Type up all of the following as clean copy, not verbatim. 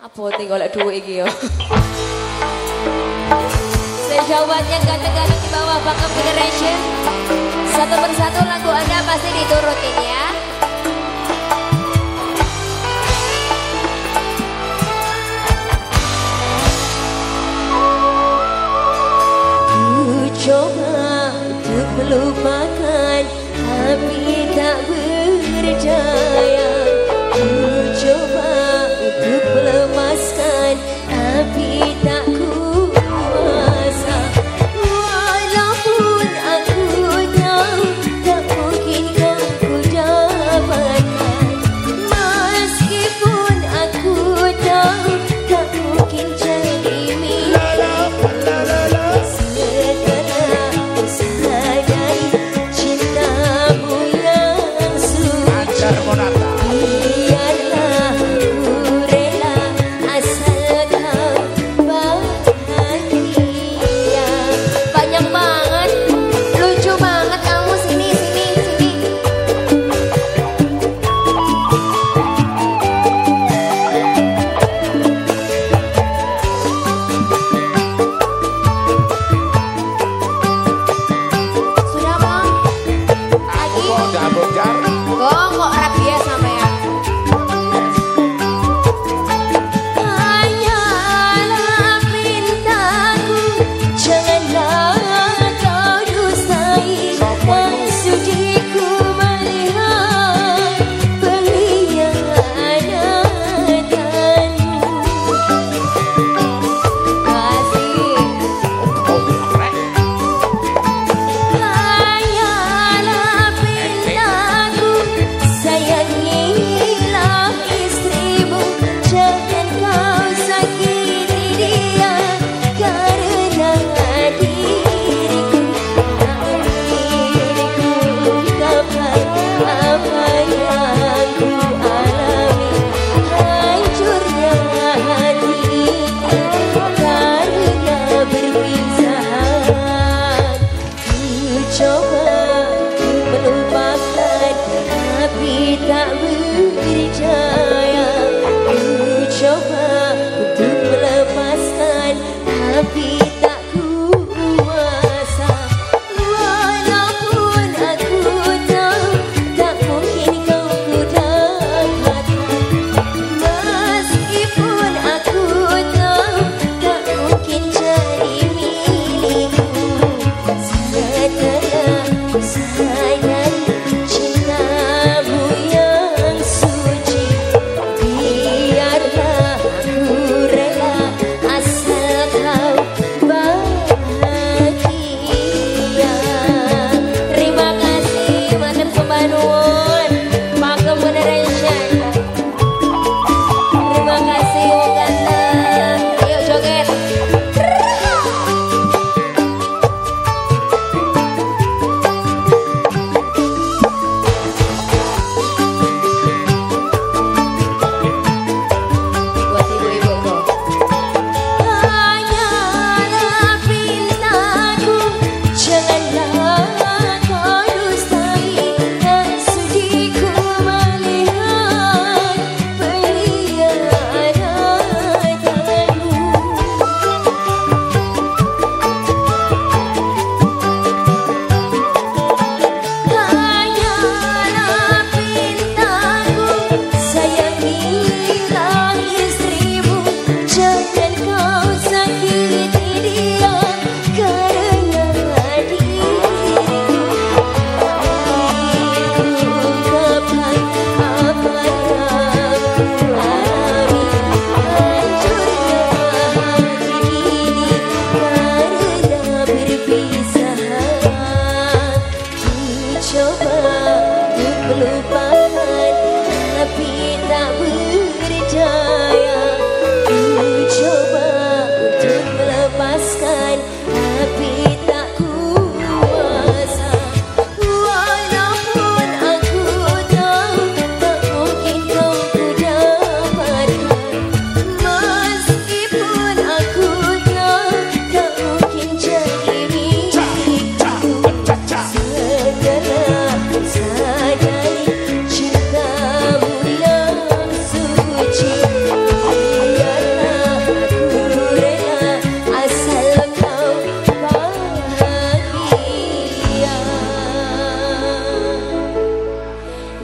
Apa golek duit iki yo. Spesial buat yang ganteng-ganteng di bawah Bangkok Generation. Satu persatu lagu Anda pasti diturutin ya. Ku coba untuk melupakan tapi tak berdaya. Ku coba untuk melepaskan tapi tak kuasa. Walaupun aku tahu tak mungkin kau ku dapatkan, meskipun aku tahu tak mungkin jadi milikku. Setelah ku sadari cintamu yang suci, biarlah ku rela asal kau bahagia. Banyak banget, lucu banget kamu, sini sini sini. Sudah bang? Lagi? Kok rabies sampean? Hanyalah pintaku, janganlah kau dustai. Dan sudiku melihat pengkhianatanmu. Kasih. Hanyalah pintaku, sayangilah istrimu. Jangan kau sakiti dia karena diriku. Diriku ungkapkan apa yang ku alami. Hancurnya hati karena berpisahan. Ku coba melupakan tapi tak berdaya. Ku coba untuk melepaskan tapi tak kuasa. Walaupun aku tahu tak mungkin kau ku dapatkan, meskipun aku tahu tak mungkin jadi milikku. Setelah ku sadari cintamu yang suci, biarlah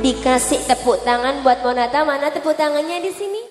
Dikasih tepuk tangan buat Monata. Mana tepuk tangannya di sini?